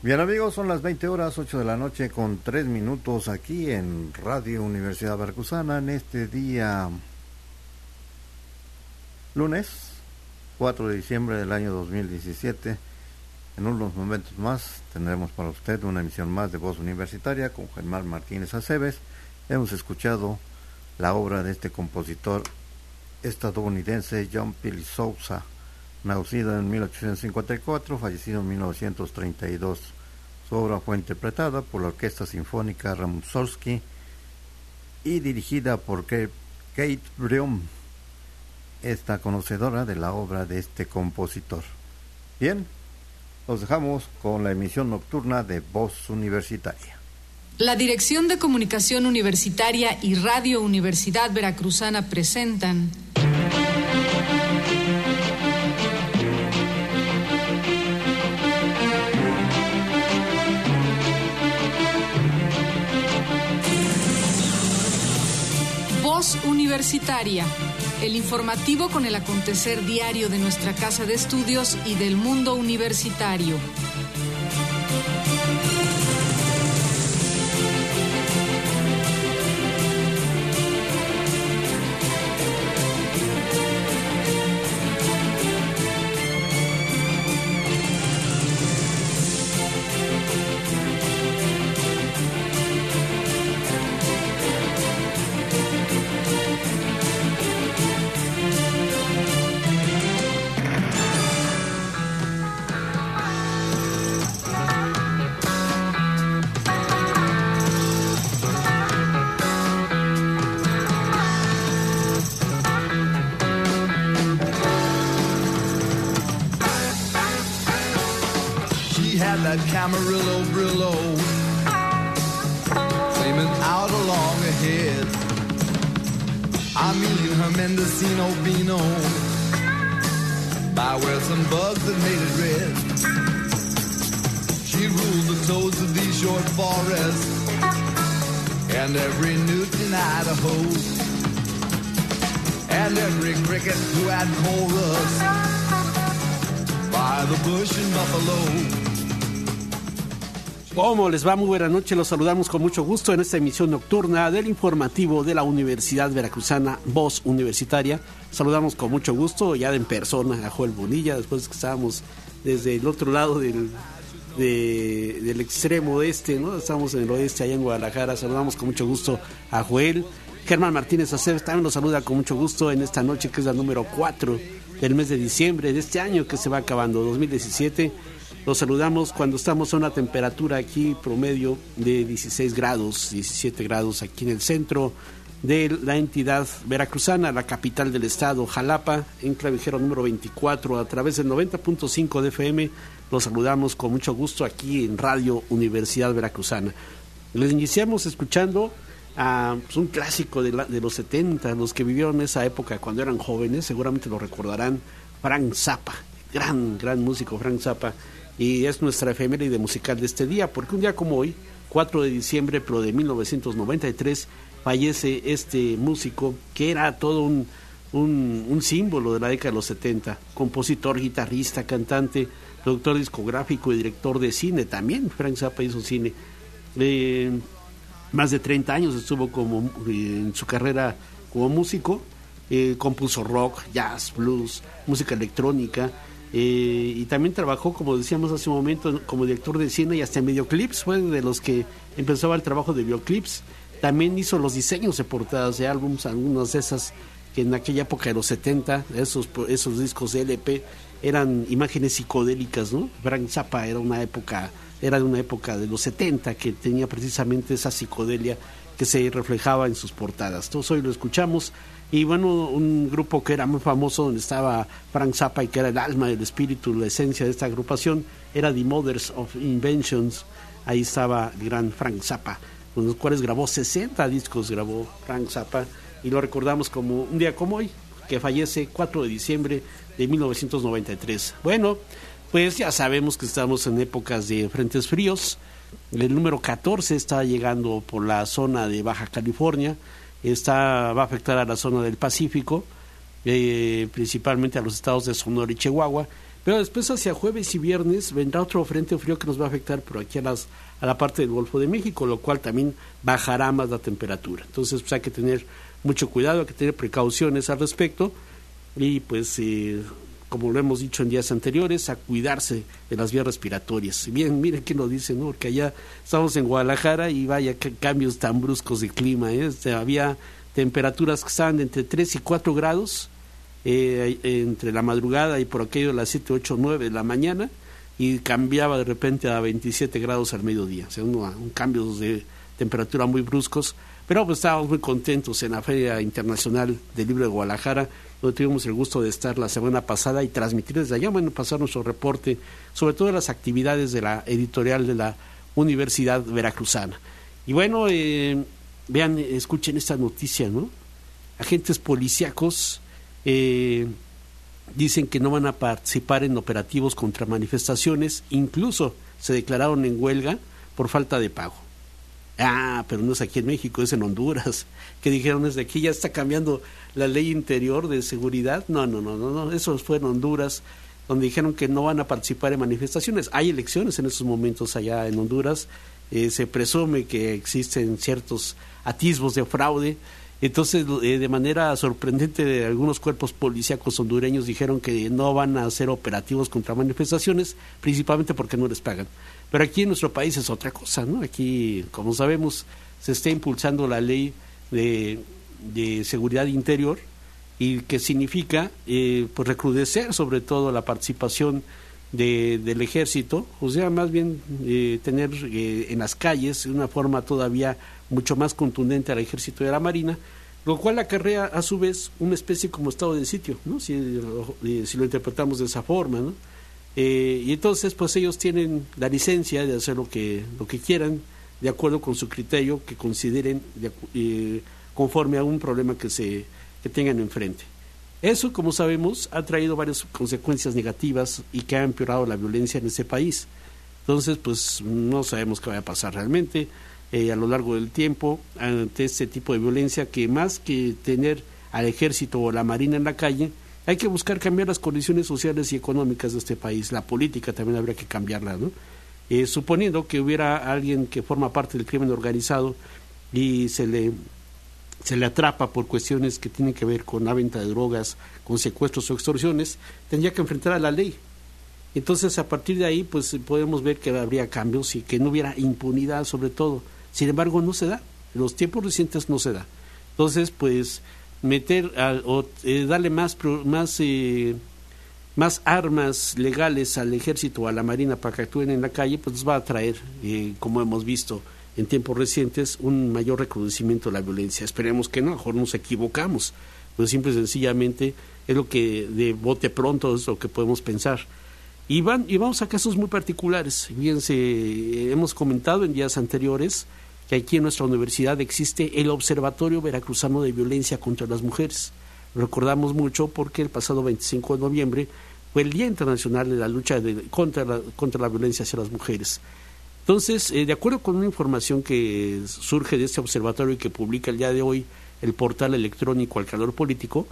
Bien amigos, son las 20 horas, 8 de la noche con 3 minutos aquí en Radio Universidad Veracruzana en este día lunes 4 de diciembre del año 2017. En unos momentos más tendremos para usted una emisión más de Voz Universitaria con Germán Martínez Aceves. Hemos escuchado la obra de este compositor estadounidense John Philip Sousa, nacido en 1854, fallecido en 1932. Su obra fue interpretada por la Orquesta Sinfónica Ram-Mussorgsky y dirigida por Kate Brium, esta conocedora de la obra de este compositor. Bien, los dejamos con la emisión nocturna de Voz Universitaria. La Dirección de Comunicación Universitaria y Radio Universidad Veracruzana presentan Voz Universitaria, el informativo con el acontecer diario de nuestra casa de estudios y del mundo universitario. Camarillo Brillo flaming out along ahead. Amelia her Mendocino Beano by where some bugs had made it red. She ruled the toads of these short forests and every newt in Idaho and every cricket who had chorus by the bush in Buffalo. ¿Cómo les va? Muy buena noche, los saludamos con mucho gusto en esta emisión nocturna del informativo de la Universidad Veracruzana, Voz Universitaria. Saludamos con mucho gusto, ya en persona, a Joel Bonilla, después que estábamos desde el otro lado del extremo este, ¿no? Estamos en el oeste, allá en Guadalajara. Saludamos con mucho gusto a Joel. Germán Martínez Aceves también nos saluda con mucho gusto en esta noche, que es la número 4 del mes de diciembre de este año que se va acabando, 2017. Los saludamos cuando estamos a una temperatura aquí promedio de 16 grados, 17 grados aquí en el centro de la entidad veracruzana, la capital del estado, Jalapa, en clavijero número 24, a través del 90.5 de FM. Los saludamos con mucho gusto aquí en Radio Universidad Veracruzana. Les iniciamos escuchando a un clásico de los 70, los que vivieron esa época cuando eran jóvenes, seguramente lo recordarán, Frank Zappa, gran músico Frank Zappa. Y es nuestra efeméride musical de este día, porque un día como hoy, 4 de diciembre, pero de 1993, fallece este músico que era todo un símbolo de la década de los 70, compositor, guitarrista, cantante, productor discográfico y director de cine. También Frank Zappa hizo cine. Más de 30 años estuvo en su carrera como músico, compuso rock, jazz, blues, música electrónica. Y también trabajó, como decíamos hace un momento, como director de cine y hasta en videoclips. Fue de los que empezaba el trabajo de videoclips. También hizo los diseños de portadas de álbums, algunas de esas que en aquella época de los 70, esos discos de LP, eran imágenes psicodélicas, ¿no? Frank Zappa era de una época de los 70 que tenía precisamente esa psicodelia que se reflejaba en sus portadas. Todos hoy lo escuchamos. Y bueno, un grupo que era muy famoso, donde estaba Frank Zappa y que era el alma, el espíritu, la esencia de esta agrupación, era The Mothers of Inventions. Ahí estaba el gran Frank Zappa, con los cuales grabó 60 discos, grabó Frank Zappa, y lo recordamos como un día como hoy, que fallece 4 de diciembre de 1993. Bueno, pues ya sabemos que estamos en épocas de frentes fríos. El número 14 está llegando por la zona de Baja California. Va a afectar a la zona del Pacífico principalmente a los estados de Sonora y Chihuahua, pero después hacia jueves y viernes vendrá otro frente frío que nos va a afectar por aquí a la parte del Golfo de México, lo cual también bajará más la temperatura. Entonces pues hay que tener mucho cuidado, hay que tener precauciones al respecto y pues como lo hemos dicho en días anteriores, a cuidarse de las vías respiratorias. Bien, miren qué nos dicen, ¿no? Porque allá estamos en Guadalajara y vaya que cambios tan bruscos de clima, había temperaturas que estaban de entre 3 y 4 grados entre la madrugada y por aquello de las 7, 8, 9 de la mañana, y cambiaba de repente a 27 grados al mediodía, o sea, un cambio de temperatura muy bruscos, pero pues estábamos muy contentos en la Feria Internacional del Libro de Guadalajara, donde tuvimos el gusto de estar la semana pasada y transmitir desde allá, pasar nuestro reporte sobre todas las actividades de la editorial de la Universidad Veracruzana. Y bueno, vean, escuchen esta noticia, ¿no? Agentes policíacos dicen que no van a participar en operativos contra manifestaciones, incluso se declararon en huelga por falta de pago. Pero no es aquí en México, es en Honduras, que dijeron desde aquí ya está cambiando la ley interior de seguridad. No, eso fue en Honduras, donde dijeron que no van a participar en manifestaciones. Hay elecciones en estos momentos allá en Honduras, se presume que existen ciertos atisbos de fraude. Entonces, de manera sorprendente, algunos cuerpos policíacos hondureños dijeron que no van a hacer operativos contra manifestaciones, principalmente porque no les pagan. Pero aquí en nuestro país es otra cosa, ¿no? Aquí, como sabemos, se está impulsando la ley de seguridad interior, y que significa pues recrudecer sobre todo la participación del ejército, o sea, más bien tener en las calles de una forma todavía mucho más contundente al ejército y a la marina, lo cual acarrea a su vez una especie como estado de sitio, ¿no? Si lo interpretamos de esa forma, ¿no? Y entonces pues ellos tienen la licencia de hacer lo que quieran, de acuerdo con su criterio que consideren conforme a un problema que tengan enfrente. Eso, como sabemos, ha traído varias consecuencias negativas y que ha empeorado la violencia en ese país. Entonces, pues no sabemos qué va a pasar realmente a lo largo del tiempo ante este tipo de violencia, que más que tener al ejército o la marina en la calle, hay que buscar cambiar las condiciones sociales y económicas de este país. La política también habría que cambiarla, ¿no? Suponiendo que hubiera alguien que forma parte del crimen organizado y se le atrapa por cuestiones que tienen que ver con la venta de drogas, con secuestros o extorsiones, tendría que enfrentar a la ley. Entonces, a partir de ahí, pues podemos ver que habría cambios y que no hubiera impunidad sobre todo. Sin embargo, no se da. En los tiempos recientes no se da. Entonces, pues darle más armas legales al ejército o a la marina para que actúen en la calle, pues va a traer, como hemos visto en tiempos recientes, un mayor recrudecimiento de la violencia. Esperemos que no, a lo mejor nos equivocamos, pues simple y sencillamente es lo que de bote pronto es lo que podemos pensar. Y vamos a casos muy particulares. Fíjense, hemos comentado en días anteriores que aquí en nuestra universidad existe el Observatorio Veracruzano de Violencia contra las Mujeres. Lo recordamos mucho porque el pasado 25 de noviembre fue el Día Internacional de la Lucha contra la Violencia hacia las Mujeres. Entonces, de acuerdo con una información que surge de este observatorio y que publica el día de hoy el portal electrónico Al Calor Político,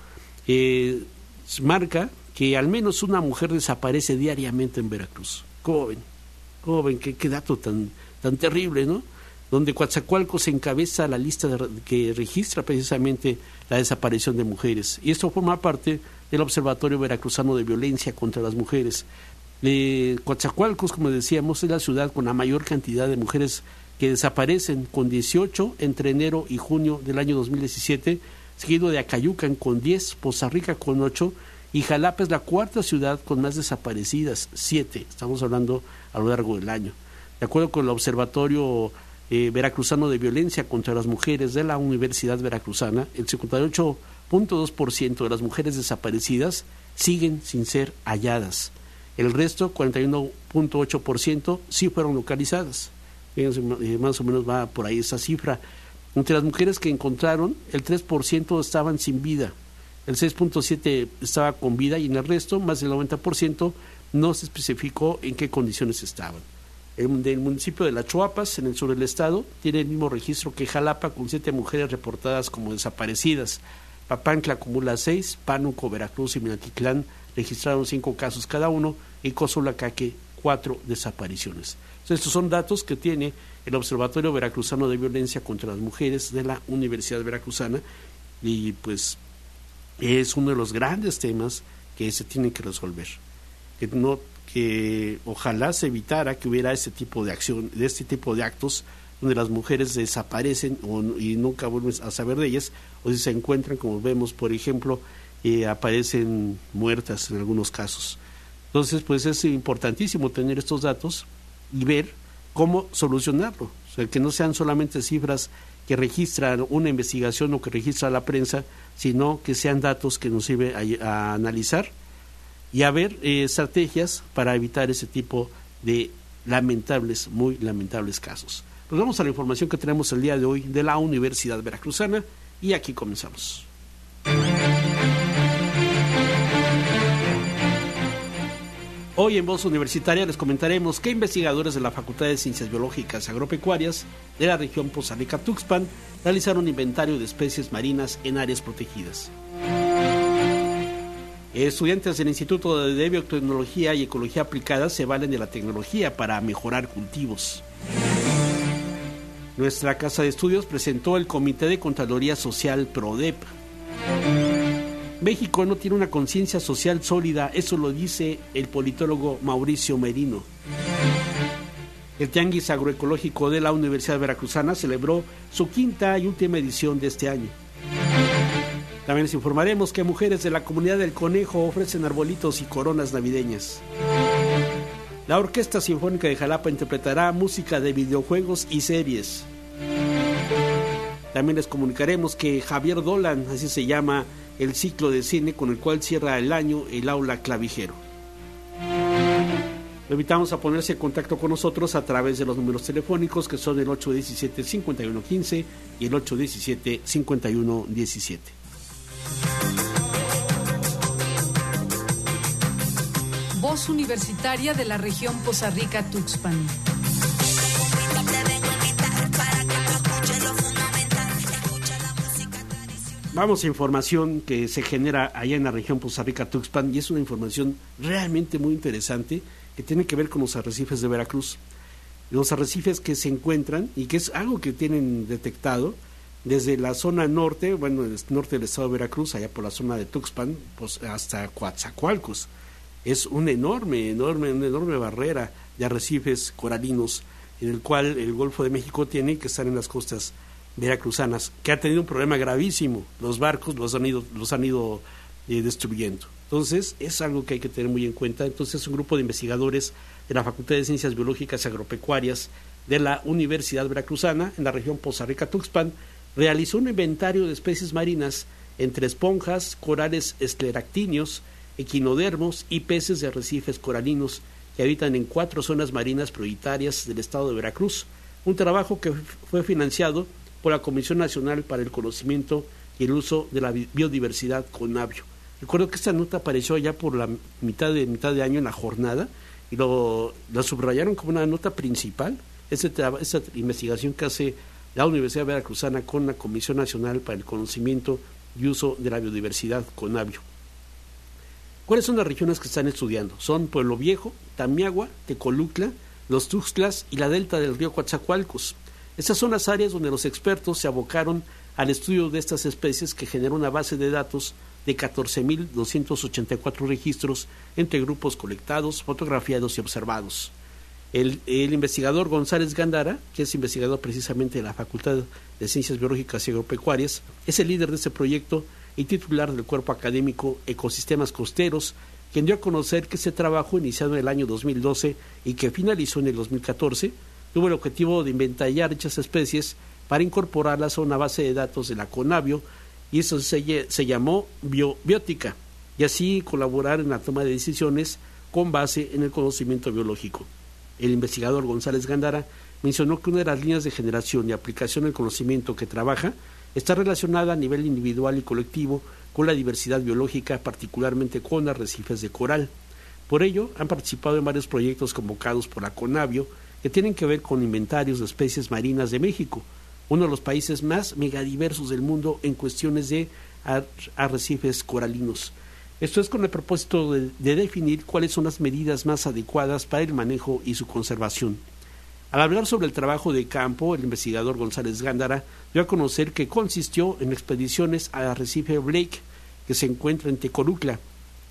marca que al menos una mujer desaparece diariamente en Veracruz. ¿Cómo ven? Qué dato tan terrible, ¿no? Donde Coatzacoalcos encabeza la lista que registra precisamente la desaparición de mujeres. Y esto forma parte del Observatorio Veracruzano de Violencia contra las Mujeres. Coatzacoalcos, como decíamos, es la ciudad con la mayor cantidad de mujeres que desaparecen, con 18 entre enero y junio del año 2017, seguido de Acayucan con 10, Poza Rica con 8, y Jalapa es la cuarta ciudad con más desaparecidas, 7, estamos hablando a lo largo del año. De acuerdo con el Observatorio Veracruzano de Violencia contra las Mujeres de la Universidad Veracruzana, el 58.2% de las mujeres desaparecidas siguen sin ser halladas. El resto, 41.8%, sí fueron localizadas. Fíjense, más o menos va por ahí esa cifra. Entre las mujeres que encontraron, el 3% estaban sin vida, el 6.7% estaba con vida, y en el resto, más del 90%, no se especificó en qué condiciones estaban. El municipio de Las Chuapas, en el sur del estado, tiene el mismo registro que Jalapa, con 7 mujeres reportadas como desaparecidas. Papantla acumula 6, Pánuco, Veracruz y Minatitlán registraron 5 casos cada uno, y Cozulacaque 4 desapariciones. Entonces, estos son datos que tiene el Observatorio Veracruzano de Violencia contra las Mujeres de la Universidad Veracruzana, y pues es uno de los grandes temas que se tienen que resolver. Que ojalá se evitara que hubiera este tipo de acción, de este tipo de actos donde las mujeres desaparecen y nunca vuelven a saber de ellas, o si se encuentran, como vemos, por ejemplo, aparecen muertas en algunos casos. Entonces, pues es importantísimo tener estos datos y ver cómo solucionarlo, o sea, que no sean solamente cifras que registran una investigación o que registra la prensa, sino que sean datos que nos sirven a analizar y a ver estrategias para evitar ese tipo de muy lamentables casos. Nos vamos a la información que tenemos el día de hoy de la Universidad Veracruzana, y aquí comenzamos. Hoy en Voz Universitaria les comentaremos que investigadores de la Facultad de Ciencias Biológicas y Agropecuarias de la región Poza Rica-Tuxpan realizaron un inventario de especies marinas en áreas protegidas. Estudiantes del Instituto de Biotecnología y Ecología Aplicada se valen de la tecnología para mejorar cultivos. Nuestra casa de estudios presentó el Comité de Contraloría Social PRODEP. México no tiene una conciencia social sólida, eso lo dice el politólogo Mauricio Merino. El Tianguis Agroecológico de la Universidad Veracruzana celebró su quinta y última edición de este año. También les informaremos que mujeres de la comunidad del Conejo ofrecen arbolitos y coronas navideñas. La Orquesta Sinfónica de Jalapa interpretará música de videojuegos y series. También les comunicaremos que Javier Dolan, así se llama el ciclo de cine con el cual cierra el año el Aula Clavijero. Lo invitamos a ponerse en contacto con nosotros a través de los números telefónicos que son el 817-5115 y el 817-5117. Voz Universitaria de la región Poza Rica-Tuxpan. Vamos a información que se genera allá en la región Poza Rica-Tuxpan, y es una información realmente muy interesante que tiene que ver con los arrecifes de Veracruz. Los arrecifes que se encuentran, y que es algo que tienen detectado desde la zona norte, bueno, el norte del estado de Veracruz, allá por la zona de Tuxpan, pues hasta Coatzacoalcos. Es una enorme barrera de arrecifes coralinos en el cual el Golfo de México tiene, que estar en las costas veracruzanas, que ha tenido un problema gravísimo. Los barcos los han ido destruyendo. Entonces, es algo que hay que tener muy en cuenta. Entonces, un grupo de investigadores de la Facultad de Ciencias Biológicas y Agropecuarias de la Universidad Veracruzana, en la región Poza Rica-Tuxpan, realizó un inventario de especies marinas entre esponjas, corales escleractíneos, equinodermos y peces de arrecifes coralinos que habitan en 4 zonas marinas prioritarias del estado de Veracruz, un trabajo que fue financiado por la Comisión Nacional para el Conocimiento y el Uso de la Biodiversidad, CONABIO. Recuerdo que esta nota apareció ya por la mitad de año en la jornada, y la subrayaron como una nota principal, esta investigación que hace la Universidad Veracruzana con la Comisión Nacional para el Conocimiento y Uso de la Biodiversidad, CONABIO. ¿Cuáles son las regiones que están estudiando? Son Pueblo Viejo, Tamiagua, Tecolucla, Los Tuxtlas y la delta del río Coatzacoalcos. Estas son las áreas donde los expertos se abocaron al estudio de estas especies, que generó una base de datos de 14.284 registros entre grupos colectados, fotografiados y observados. El investigador González Gándara, que es investigador precisamente de la Facultad de Ciencias Biológicas y Agropecuarias, es el líder de este proyecto y titular del cuerpo académico Ecosistemas Costeros, quien dio a conocer que este trabajo, iniciado en el año 2012 y que finalizó en el 2014, tuvo el objetivo de inventar dichas especies para incorporarlas a una base de datos de la CONABIO, y eso se llamó Biobiótica, y así colaborar en la toma de decisiones con base en el conocimiento biológico. El investigador González Gándara mencionó que una de las líneas de generación y aplicación del conocimiento que trabaja está relacionada a nivel individual y colectivo con la diversidad biológica, particularmente con arrecifes de coral. Por ello, han participado en varios proyectos convocados por la CONABIO que tienen que ver con inventarios de especies marinas de México, uno de los países más megadiversos del mundo en cuestiones de arrecifes coralinos. Esto es con el propósito de definir cuáles son las medidas más adecuadas para el manejo y su conservación. Al hablar sobre el trabajo de campo, el investigador González Gándara dio a conocer que consistió en expediciones al arrecife Blake, que se encuentra en Tecolutla,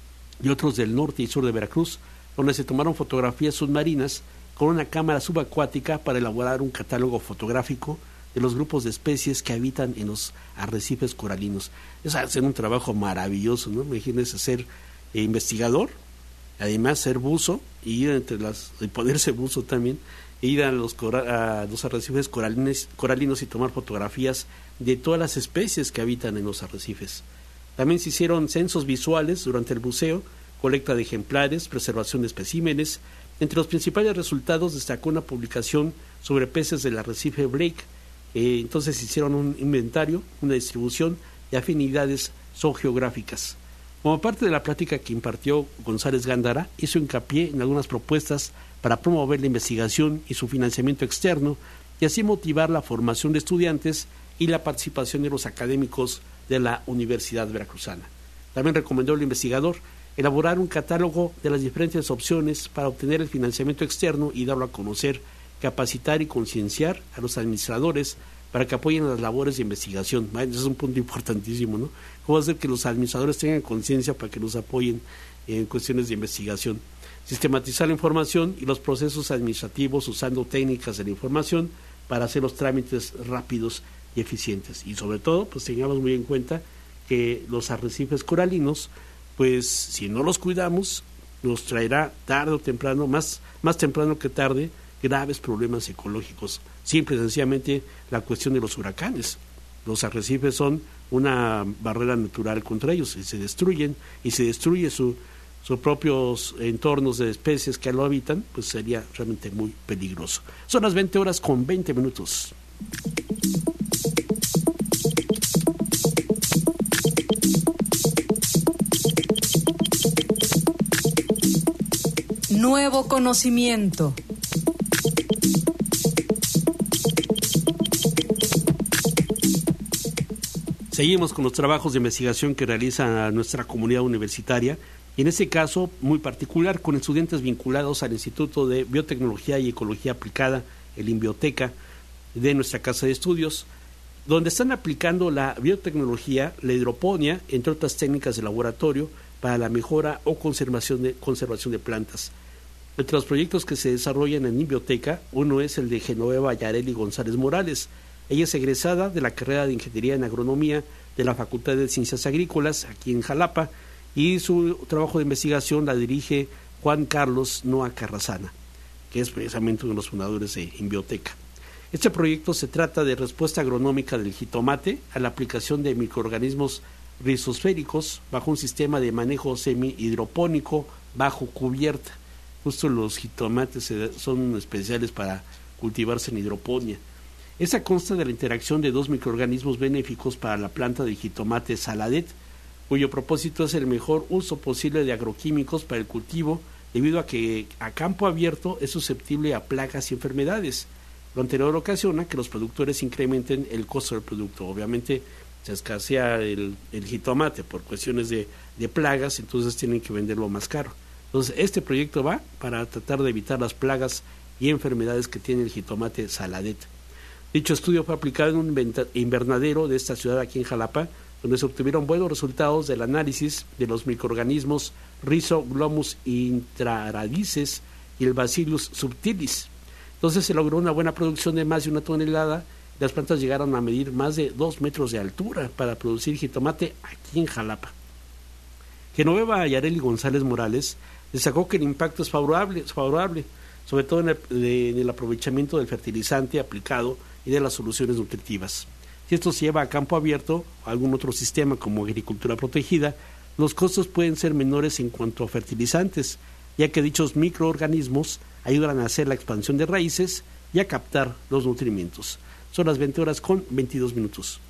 y otros del norte y sur de Veracruz, donde se tomaron fotografías submarinas con una cámara subacuática para elaborar un catálogo fotográfico de los grupos de especies que habitan en los arrecifes coralinos. Es hacer un trabajo maravilloso, ¿no? Imagínense ser investigador, además ser buzo, y ir y ponerse buzo también, ir a los arrecifes coralinos y tomar fotografías de todas las especies que habitan en los arrecifes. También se hicieron censos visuales durante el buceo, colecta de ejemplares, preservación de especímenes. Entre los principales resultados destacó una publicación sobre peces del arrecife Blake. Entonces hicieron un inventario, una distribución de afinidades zoogeográficas. Como parte de la plática que impartió González Gándara, hizo hincapié en algunas propuestas para promover la investigación y su financiamiento externo y así motivar la formación de estudiantes y la participación de los académicos de la Universidad Veracruzana. También recomendó al investigador elaborar un catálogo de las diferentes opciones para obtener el financiamiento externo y darlo a conocer, capacitar y concienciar a los administradores para que apoyen las labores de investigación. Ese es un punto importantísimo, ¿no? ¿Cómo hacer que los administradores tengan conciencia para que los apoyen en cuestiones de investigación? Sistematizar la información y los procesos administrativos usando técnicas de la información para hacer los trámites rápidos y eficientes. Y sobre todo, pues tengamos muy en cuenta que los arrecifes coralinos, pues si no los cuidamos, nos traerá tarde o temprano, más temprano que tarde, graves problemas ecológicos. Simple y sencillamente la cuestión de los huracanes. Los arrecifes son una barrera natural contra ellos y se destruyen, y se destruye sus propios entornos de especies que lo habitan, pues sería realmente muy peligroso. Son las 20:20. Nuevo conocimiento. Seguimos con los trabajos de investigación que realiza nuestra comunidad universitaria, y en este caso muy particular con estudiantes vinculados al Instituto de Biotecnología y Ecología Aplicada, el INBioteca, de nuestra casa de estudios, donde están aplicando la biotecnología, la hidroponía, entre otras técnicas de laboratorio, para la mejora o conservación de plantas. Entre los proyectos que se desarrollan en INBioteca, uno es el de Genoveva Yareli González Morales. Ella es egresada de la carrera de Ingeniería en Agronomía de la Facultad de Ciencias Agrícolas, aquí en Jalapa, y su trabajo de investigación la dirige Juan Carlos Noa Carrazana, que es precisamente uno de los fundadores de INBioteca. Este proyecto se trata de respuesta agronómica del jitomate a la aplicación de microorganismos rizosféricos bajo un sistema de manejo semi-hidropónico bajo cubierta. Justo los jitomates son especiales para cultivarse en hidroponía. Esa consta de la interacción de dos microorganismos benéficos para la planta del jitomate saladet, cuyo propósito es el mejor uso posible de agroquímicos para el cultivo, debido a que a campo abierto es susceptible a plagas y enfermedades. Lo anterior ocasiona que los productores incrementen el costo del producto. Obviamente se escasea el jitomate por cuestiones de plagas, entonces tienen que venderlo más caro. Entonces este proyecto va para tratar de evitar las plagas y enfermedades que tiene el jitomate saladet. Dicho estudio fue aplicado en un invernadero de esta ciudad aquí en Jalapa, donde se obtuvieron buenos resultados del análisis de los microorganismos Rhizoglomus intraradices y el Bacillus subtilis. Entonces se logró una buena producción de más de 1 tonelada. Las plantas llegaron a medir más de 2 metros de altura para producir jitomate aquí en Jalapa. Genoveva Yareli González Morales destacó que el impacto es favorable, sobre todo en el aprovechamiento del fertilizante aplicado y de las soluciones nutritivas. Si esto se lleva a campo abierto o algún otro sistema como agricultura protegida, los costos pueden ser menores en cuanto a fertilizantes, ya que dichos microorganismos ayudan a hacer la expansión de raíces y a captar los nutrimentos. Son las 20:22.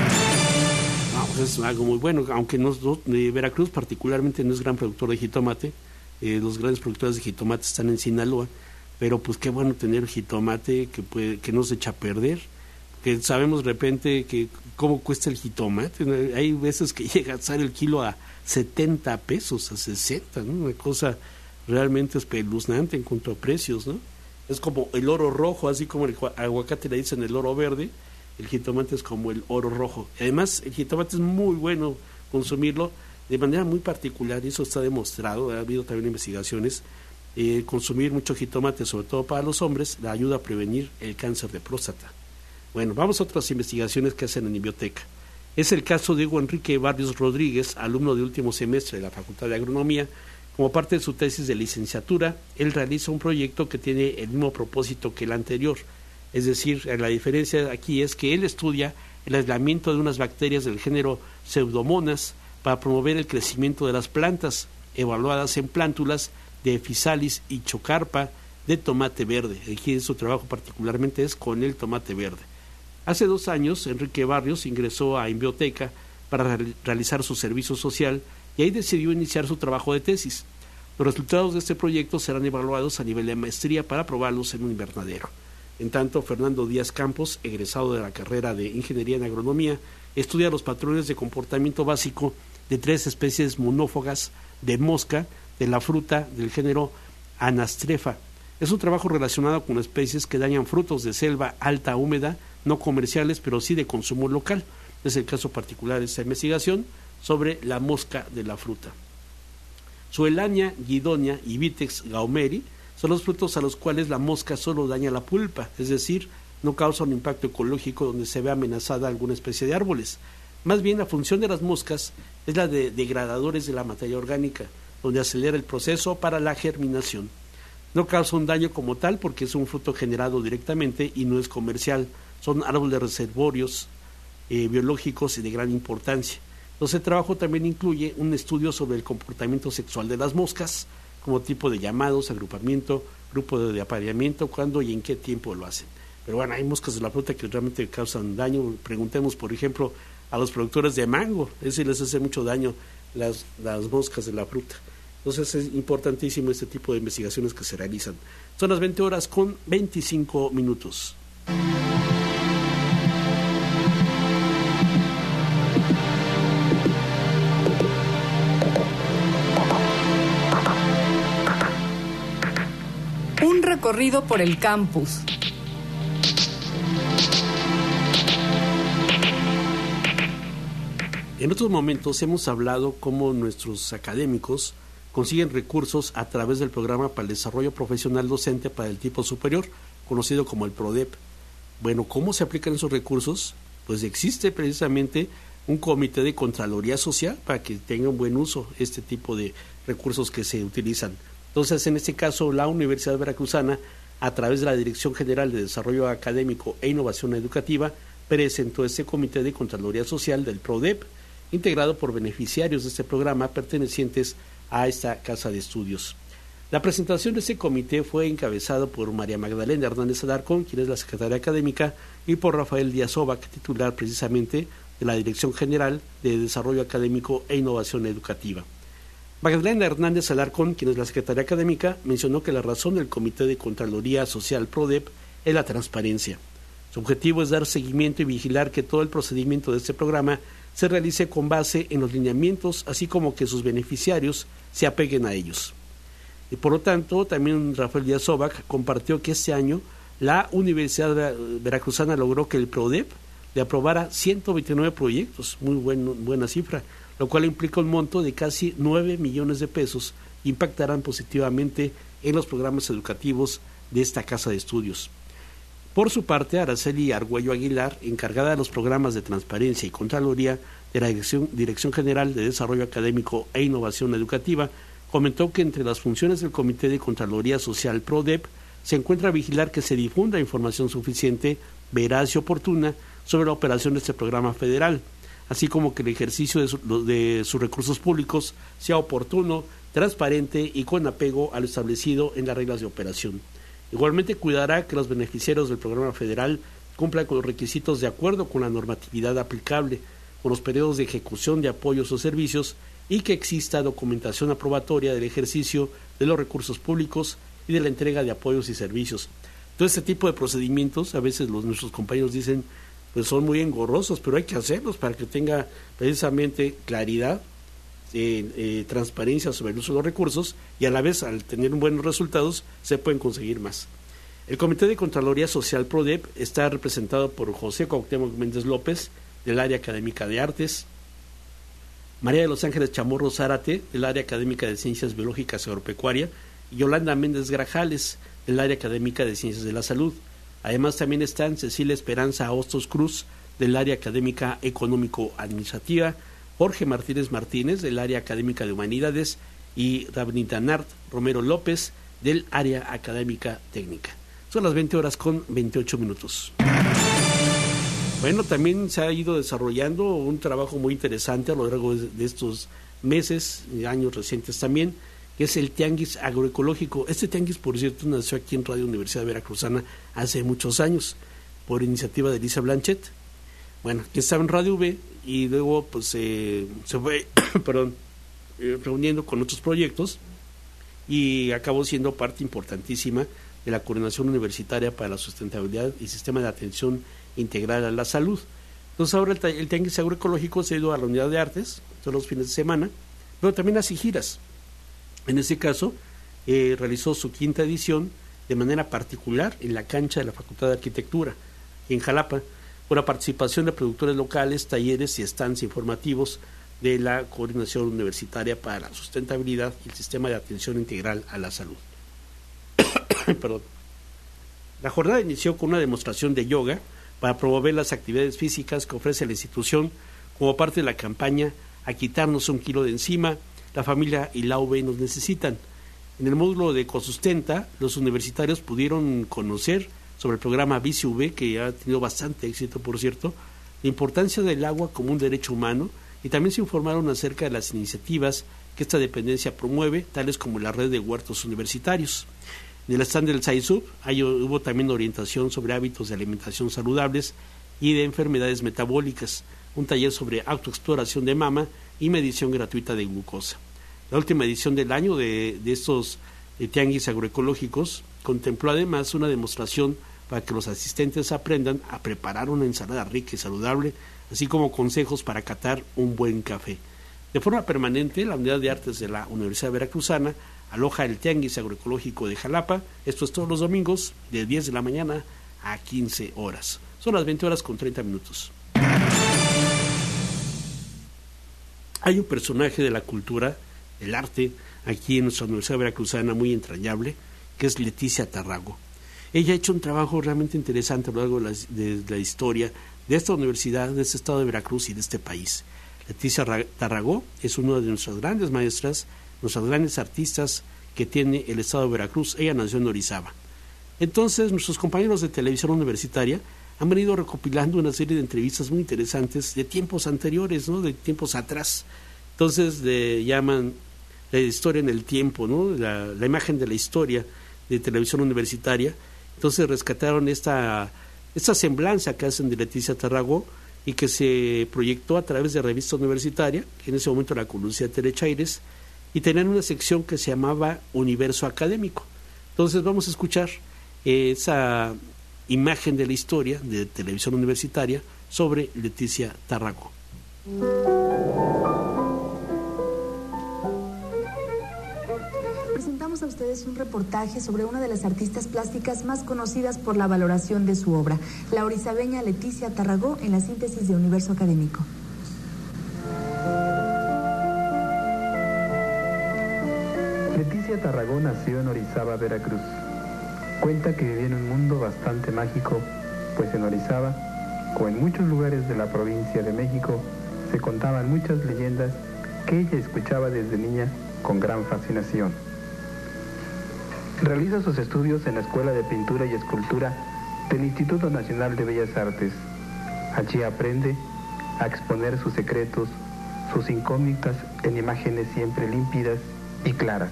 Pues es algo muy bueno, aunque Veracruz particularmente no es gran productor de jitomate. Los grandes productores de jitomate están en Sinaloa, pero pues qué bueno tener jitomate que no se echa a perder, que sabemos de repente que cómo cuesta el jitomate. Hay veces que llega a estar el kilo a 70 pesos, a 60, ¿no? Una cosa realmente espeluznante en cuanto a precios, ¿no? Es como el oro rojo, así como el aguacate le dicen el oro verde, el jitomate es como el oro rojo. Además, el jitomate es muy bueno consumirlo de manera muy particular, y eso está demostrado, ha habido también investigaciones. Consumir mucho jitomate, sobre todo para los hombres, le ayuda a prevenir el cáncer de próstata. Bueno, vamos a otras investigaciones que hacen en Inbioteca. Es el caso de Hugo Enrique Barrios Rodríguez, alumno de último semestre de la Facultad de Agronomía. Como parte de su tesis de licenciatura, él realiza un proyecto que tiene el mismo propósito que el anterior. Es decir, la diferencia aquí es que él estudia el aislamiento de unas bacterias del género Pseudomonas para promover el crecimiento de las plantas, evaluadas en plántulas de Physalis y Chocarpa de tomate verde. Aquí su trabajo particularmente es con el tomate verde. Hace 2 años, Enrique Barrios ingresó a Inbioteca para realizar su servicio social y ahí decidió iniciar su trabajo de tesis. Los resultados de este proyecto serán evaluados a nivel de maestría para aprobarlos en un invernadero. En tanto, Fernando Díaz Campos, egresado de la carrera de Ingeniería en Agronomía, estudia los patrones de comportamiento básico de 3 especies monófagas de mosca de la fruta del género Anastrefa. Es un trabajo relacionado con especies que dañan frutos de selva alta húmeda, no comerciales, pero sí de consumo local. Es el caso particular de esta investigación sobre la mosca de la fruta. Suelania, Guidonia y Vitex gaumeri son los frutos a los cuales la mosca solo daña la pulpa, es decir, no causa un impacto ecológico donde se ve amenazada alguna especie de árboles. Más bien, la función de las moscas es la de degradadores de la materia orgánica, donde acelera el proceso para la germinación. No causa un daño como tal porque es un fruto generado directamente y no es comercial. Son árboles reservorios biológicos y de gran importancia. Entonces, el trabajo también incluye un estudio sobre el comportamiento sexual de las moscas, como tipo de llamados, agrupamiento, grupo de apareamiento, cuándo y en qué tiempo lo hacen. Pero bueno, hay moscas de la fruta que realmente causan daño. Preguntemos, por ejemplo, a los productores de mango, eso les hace mucho daño las moscas de la fruta. Entonces es importantísimo este tipo de investigaciones que se realizan. Son las 20:25. Un recorrido por el campus. En otros momentos hemos hablado cómo nuestros académicos consiguen recursos a través del Programa para el Desarrollo Profesional Docente para el Tipo Superior, conocido como el PRODEP. Bueno, ¿cómo se aplican esos recursos? Pues existe precisamente un comité de Contraloría Social para que tenga un buen uso este tipo de recursos que se utilizan. Entonces, en este caso, la Universidad Veracruzana, a través de la Dirección General de Desarrollo Académico e Innovación Educativa, presentó este comité de Contraloría Social del PRODEP, integrado por beneficiarios de este programa pertenecientes a esta casa de estudios. La presentación de este comité fue encabezado por María Magdalena Hernández Alarcón, quien es la secretaria académica, y por Rafael Díaz Ovac, titular precisamente de la Dirección General de Desarrollo Académico e Innovación Educativa. Magdalena Hernández Alarcón, quien es la secretaria académica, mencionó que la razón del Comité de Contraloría Social PRODEP es la transparencia. Su objetivo es dar seguimiento y vigilar que todo el procedimiento de este programa se realice con base en los lineamientos, así como que sus beneficiarios se apeguen a ellos. Y por lo tanto, también Rafael Díaz Ovac compartió que este año la Universidad Veracruzana logró que el PRODEP le aprobara 129 proyectos, muy buena cifra, lo cual implica un monto de casi 9 millones de pesos que impactarán positivamente en los programas educativos de esta casa de estudios. Por su parte, Araceli Argüello Aguilar, encargada de los programas de transparencia y contraloría de la Dirección General de Desarrollo Académico e Innovación Educativa, comentó que entre las funciones del Comité de Contraloría Social PRODEP se encuentra vigilar que se difunda información suficiente, veraz y oportuna sobre la operación de este programa federal, así como que el ejercicio de sus recursos públicos sea oportuno, transparente y con apego a lo establecido en las reglas de operación. Igualmente cuidará que los beneficiarios del programa federal cumplan con los requisitos de acuerdo con la normatividad aplicable, con los periodos de ejecución de apoyos o servicios y que exista documentación aprobatoria del ejercicio de los recursos públicos y de la entrega de apoyos y servicios. Todo este tipo de procedimientos, a veces nuestros compañeros dicen, pues son muy engorrosos, pero hay que hacerlos para que tenga precisamente claridad, transparencia sobre el uso de los recursos, y a la vez, al tener buenos resultados, se pueden conseguir más. El Comité de Contraloría Social PRODEP está representado por José Cuauhtémoc Méndez López, del área académica de Artes, María de los Ángeles Chamorro Zárate, del área académica de Ciencias Biológicas y Agropecuaria, y Yolanda Méndez Grajales, del área académica de Ciencias de la Salud. Además también están Cecilia Esperanza Hostos Cruz, del área académica económico-administrativa, Jorge Martínez Martínez, del área académica de Humanidades, y Rabindranath Romero López, del área académica técnica. Son las 20:28. Bueno, también se ha ido desarrollando un trabajo muy interesante a lo largo de estos meses y años recientes también, que es el Tianguis Agroecológico. Este tianguis, por cierto, nació aquí en Radio Universidad Veracruzana hace muchos años, por iniciativa de Elisa Blanchet. Bueno, que estaba en Radio V y luego pues se fue reuniendo con otros proyectos y acabó siendo parte importantísima de la Coordinación Universitaria para la Sustentabilidad y Sistema de Atención Integral a la Salud. Entonces ahora el Tianguis Agroecológico se ha ido a la Unidad de Artes todos los fines de semana, pero también hace giras. En este caso, realizó su 5ª edición de manera particular en la cancha de la Facultad de Arquitectura, en Jalapa, con la participación de productores locales, talleres y stands informativos de la Coordinación Universitaria para la Sustentabilidad y el Sistema de Atención Integral a la Salud. Perdón. La jornada inició con una demostración de yoga para promover las actividades físicas que ofrece la institución como parte de la campaña A quitarnos 1 kilo de encima, la familia y la UV nos necesitan. En el módulo de Ecosustenta, los universitarios pudieron conocer sobre el programa VICI-UV, que ha tenido bastante éxito, por cierto, la importancia del agua como un derecho humano, y también se informaron acerca de las iniciativas que esta dependencia promueve, tales como la red de huertos universitarios. En el stand del SAISUB hubo también orientación sobre hábitos de alimentación saludables y de enfermedades metabólicas, un taller sobre autoexploración de mama y medición gratuita de glucosa. La última edición del año de estos tianguis agroecológicos contempló además una demostración para que los asistentes aprendan a preparar una ensalada rica y saludable, así como consejos para catar un buen café. De forma permanente, la Unidad de Artes de la Universidad Veracruzana aloja el Tianguis Agroecológico de Jalapa. Esto es todos los domingos, de 10 de la mañana a 15 horas. Son las 20:30. Hay un personaje de la cultura, del arte, aquí en nuestra Universidad Veracruzana muy entrañable, que es Leticia Tarragó. Ella ha hecho un trabajo realmente interesante a lo largo de la historia de esta universidad, de este estado de Veracruz y de este país. Leticia Tarragó es una de nuestras grandes maestras, nuestras grandes artistas que tiene el estado de Veracruz. Ella nació en Orizaba. Entonces, nuestros compañeros de televisión universitaria han venido recopilando una serie de entrevistas muy interesantes de tiempos anteriores, ¿no? De tiempos atrás. Entonces, le llaman la historia en el tiempo, ¿no? La imagen de la historia de televisión universitaria. Entonces, rescataron esta semblanza que hacen de Leticia Tarragó y que se proyectó a través de Revista Universitaria, que en ese momento la conducía Tere Chaires, y tenían una sección que se llamaba Universo Académico. Entonces vamos a escuchar esa imagen de la historia de televisión universitaria sobre Leticia Tarragó. Presentamos a ustedes un reportaje sobre una de las artistas plásticas más conocidas por la valoración de su obra, la orizabeña Leticia Tarragó, en la síntesis de Universo Académico. Leticia Tarragó nació en Orizaba, Veracruz. Cuenta que vivía en un mundo bastante mágico, pues en Orizaba, como en muchos lugares de la provincia de México, se contaban muchas leyendas que ella escuchaba desde niña con gran fascinación. Realiza sus estudios en la Escuela de Pintura y Escultura del Instituto Nacional de Bellas Artes. Allí aprende a exponer sus secretos, sus incógnitas en imágenes siempre límpidas y claras.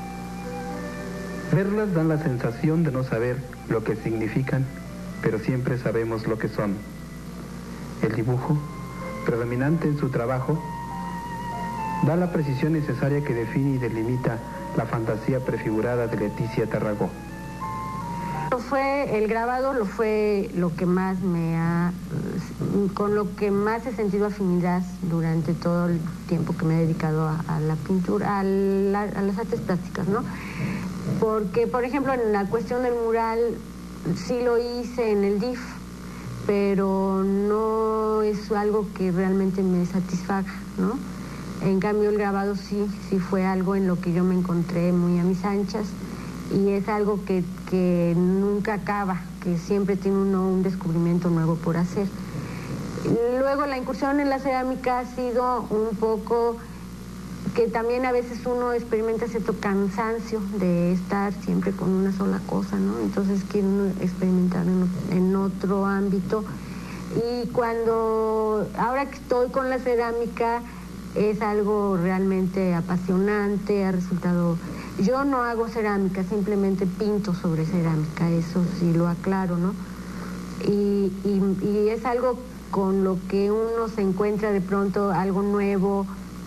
Verlas dan la sensación de no saber lo que significan, pero siempre sabemos lo que son. El dibujo, predominante en su trabajo, da la precisión necesaria que define y delimita la fantasía prefigurada de Leticia Tarragó. El grabado fue lo que más me ha con lo que más he sentido afinidad durante todo el tiempo que me he dedicado a la pintura, a las artes plásticas, ¿no? Porque, por ejemplo, en la cuestión del mural sí lo hice en el DIF, pero no es algo que realmente me satisfaga, ¿no? En cambio, el grabado sí fue algo en lo que yo me encontré muy a mis anchas, y es algo que nunca acaba, que siempre tiene uno un descubrimiento nuevo por hacer. Luego la incursión en la cerámica ha sido un poco que también a veces uno experimenta cierto cansancio de estar siempre con una sola cosa, ¿no? Entonces quiere uno experimentar en otro ámbito. Y ahora que estoy con la cerámica, es algo realmente apasionante, ha resultado... Yo no hago cerámica, simplemente pinto sobre cerámica, eso sí lo aclaro, ¿no? Y es algo con lo que uno se encuentra de pronto algo nuevo,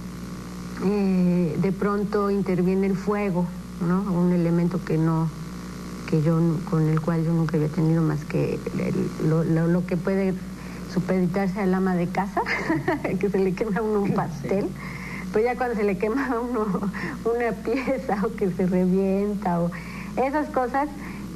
de pronto interviene el fuego, ¿no? Un elemento con el cual yo nunca había tenido más que lo que puede supeditarse al ama de casa, que se le quema a uno un pastel. Pues ya cuando se le quema a uno una pieza o que se revienta o esas cosas,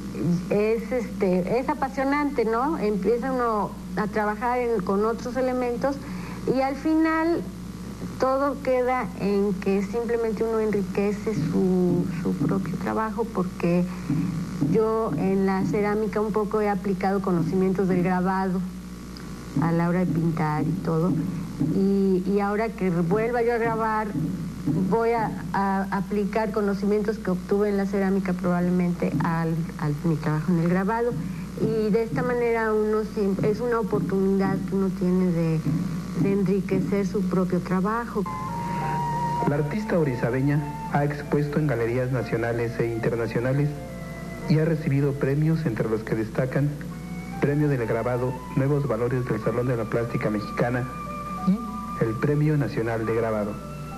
es apasionante, ¿no? Empieza uno a trabajar con otros elementos y al final todo queda en que simplemente uno enriquece su propio trabajo, porque yo en la cerámica un poco he aplicado conocimientos del grabado a la hora de pintar y todo. Y ahora que vuelva yo a grabar, voy a aplicar conocimientos que obtuve en la cerámica probablemente a mi trabajo en el grabado. Y de esta manera es una oportunidad que uno tiene de enriquecer su propio trabajo. La artista orizabeña ha expuesto en galerías nacionales e internacionales y ha recibido premios, entre los que destacan Premio del Grabado Nuevos Valores del Salón de la Plástica Mexicana y el Premio Nacional de Grabado.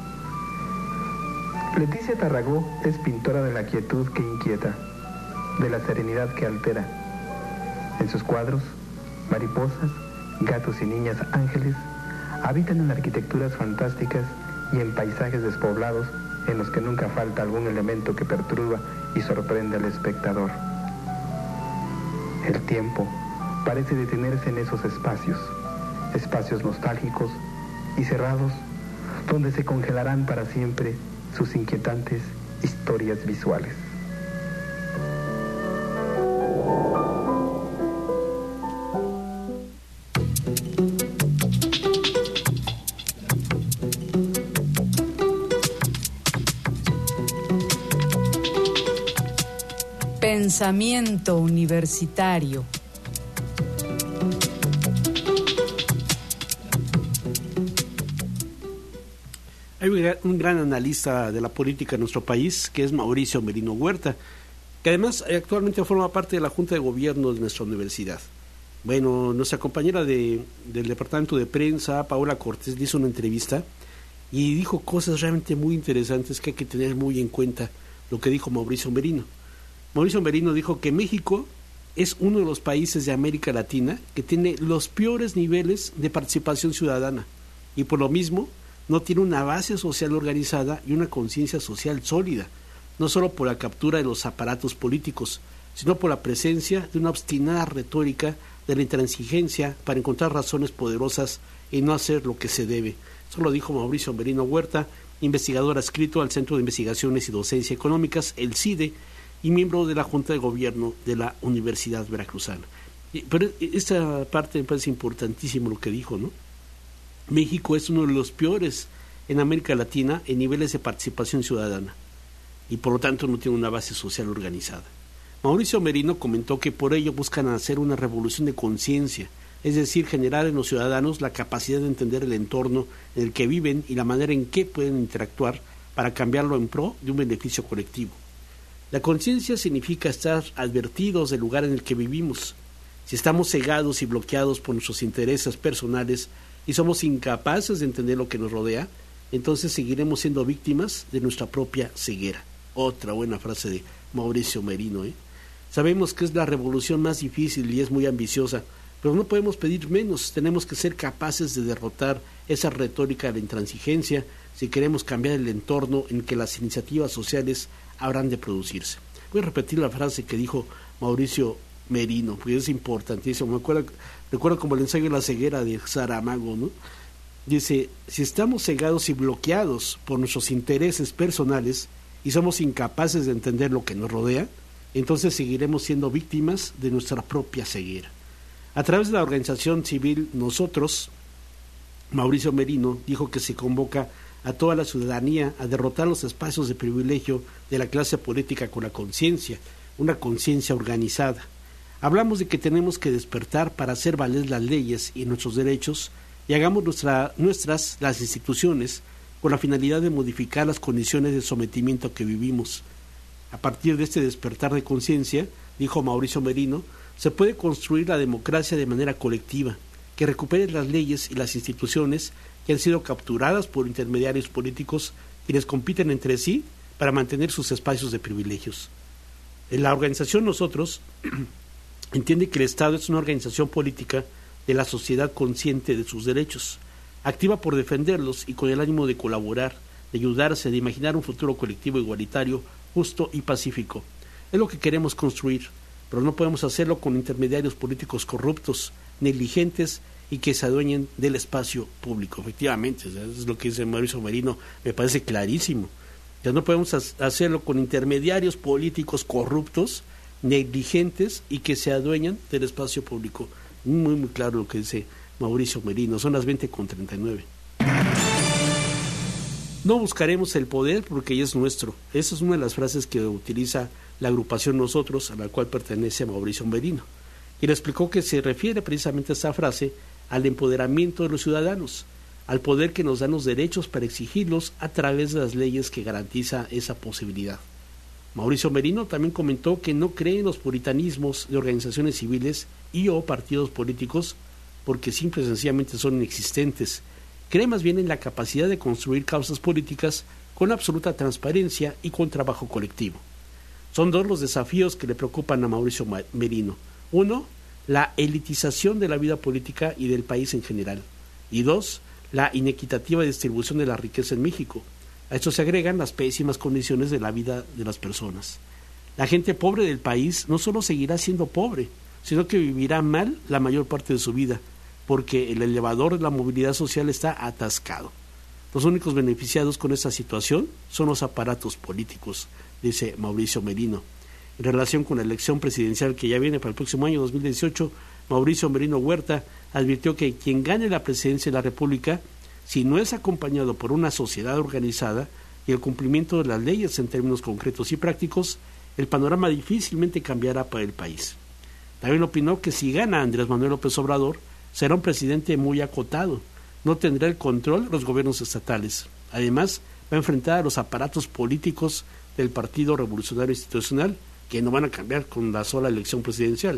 Leticia Tarragó es pintora de la quietud que inquieta, de la serenidad que altera. En sus cuadros, mariposas, gatos y niñas ángeles habitan en arquitecturas fantásticas y en paisajes despoblados en los que nunca falta algún elemento que perturba y sorprende al espectador. El tiempo parece detenerse en esos espacios nostálgicos y cerrados, donde se congelarán para siempre sus inquietantes historias visuales. Pensamiento universitario. Hay un gran analista de la política en nuestro país, que es Mauricio Merino Huerta, que además actualmente forma parte de la Junta de Gobierno de nuestra universidad. Bueno, nuestra compañera del Departamento de Prensa, Paola Cortés, le hizo una entrevista y dijo cosas realmente muy interesantes que hay que tener muy en cuenta lo que dijo Mauricio Merino. Mauricio Merino dijo que México es uno de los países de América Latina que tiene los peores niveles de participación ciudadana y por lo mismo no tiene una base social organizada y una conciencia social sólida, no solo por la captura de los aparatos políticos, sino por la presencia de una obstinada retórica de la intransigencia para encontrar razones poderosas y no hacer lo que se debe. Eso lo dijo Mauricio Merino Huerta, investigador adscrito al Centro de Investigaciones y Docencia Económicas, el CIDE, y miembro de la Junta de Gobierno de la Universidad Veracruzana. Pero esta parte me parece importantísimo lo que dijo, ¿no? México es uno de los peores en América Latina en niveles de participación ciudadana y por lo tanto no tiene una base social organizada. Mauricio Merino comentó que por ello buscan hacer una revolución de conciencia, es decir, generar en los ciudadanos la capacidad de entender el entorno en el que viven y la manera en que pueden interactuar para cambiarlo en pro de un beneficio colectivo. La conciencia significa estar advertidos del lugar en el que vivimos. Si estamos cegados y bloqueados por nuestros intereses personales y somos incapaces de entender lo que nos rodea, entonces seguiremos siendo víctimas de nuestra propia ceguera. Otra buena frase de Mauricio Merino, Sabemos que es la revolución más difícil y es muy ambiciosa, pero no podemos pedir menos. Tenemos que ser capaces de derrotar esa retórica de la intransigencia si queremos cambiar el entorno en que las iniciativas sociales habrán de producirse. Voy a repetir la frase que dijo Mauricio Merino, porque es importantísimo. Recuerdo como el ensayo de la ceguera de Saramago, ¿no? Dice, si estamos cegados y bloqueados por nuestros intereses personales y somos incapaces de entender lo que nos rodea, entonces seguiremos siendo víctimas de nuestra propia ceguera. A través de la organización civil Nosotros, Mauricio Merino dijo que se convoca a toda la ciudadanía a derrotar los espacios de privilegio de la clase política con la conciencia, una conciencia organizada. Hablamos de que tenemos que despertar para hacer valer las leyes y nuestros derechos y hagamos nuestras las instituciones con la finalidad de modificar las condiciones de sometimiento que vivimos. A partir de este despertar de conciencia, dijo Mauricio Merino, se puede construir la democracia de manera colectiva, que recupere las leyes y las instituciones que han sido capturadas por intermediarios políticos quienes compiten entre sí para mantener sus espacios de privilegios. En la organización Nosotros entiende que el Estado es una organización política de la sociedad consciente de sus derechos, activa por defenderlos y con el ánimo de colaborar, de ayudarse, de imaginar un futuro colectivo igualitario, justo y pacífico. Es lo que queremos construir, pero no podemos hacerlo con intermediarios políticos corruptos, negligentes y que se adueñen del espacio público. Efectivamente, es lo que dice Mauricio Merino, me parece clarísimo. Ya no podemos hacerlo con intermediarios políticos corruptos, negligentes y que se adueñan del espacio público. Muy, muy claro lo que dice Mauricio Merino. Son las 20:39. No buscaremos el poder porque ya es nuestro. Esa es una de las frases que utiliza la agrupación Nosotros, a la cual pertenece Mauricio Merino. Y le explicó que se refiere precisamente a esta frase al empoderamiento de los ciudadanos, al poder que nos dan los derechos para exigirlos a través de las leyes que garantiza esa posibilidad. Mauricio Merino también comentó que no cree en los puritanismos de organizaciones civiles y o partidos políticos porque simple y sencillamente son inexistentes. Cree más bien en la capacidad de construir causas políticas con absoluta transparencia y con trabajo colectivo. Son dos los desafíos que le preocupan a Mauricio Merino. Uno, la elitización de la vida política y del país en general. Y dos, la inequitativa distribución de la riqueza en México. A esto se agregan las pésimas condiciones de la vida de las personas. La gente pobre del país no solo seguirá siendo pobre, sino que vivirá mal la mayor parte de su vida, porque el elevador de la movilidad social está atascado. Los únicos beneficiados con esta situación son los aparatos políticos, dice Mauricio Merino. En relación con la elección presidencial que ya viene para el próximo año 2018, Mauricio Merino Huerta advirtió que quien gane la presidencia de la República, si no es acompañado por una sociedad organizada y el cumplimiento de las leyes en términos concretos y prácticos, el panorama difícilmente cambiará para el país. También opinó que si gana Andrés Manuel López Obrador, será un presidente muy acotado, no tendrá el control de los gobiernos estatales. Además, va a enfrentar a los aparatos políticos del Partido Revolucionario Institucional, que no van a cambiar con la sola elección presidencial.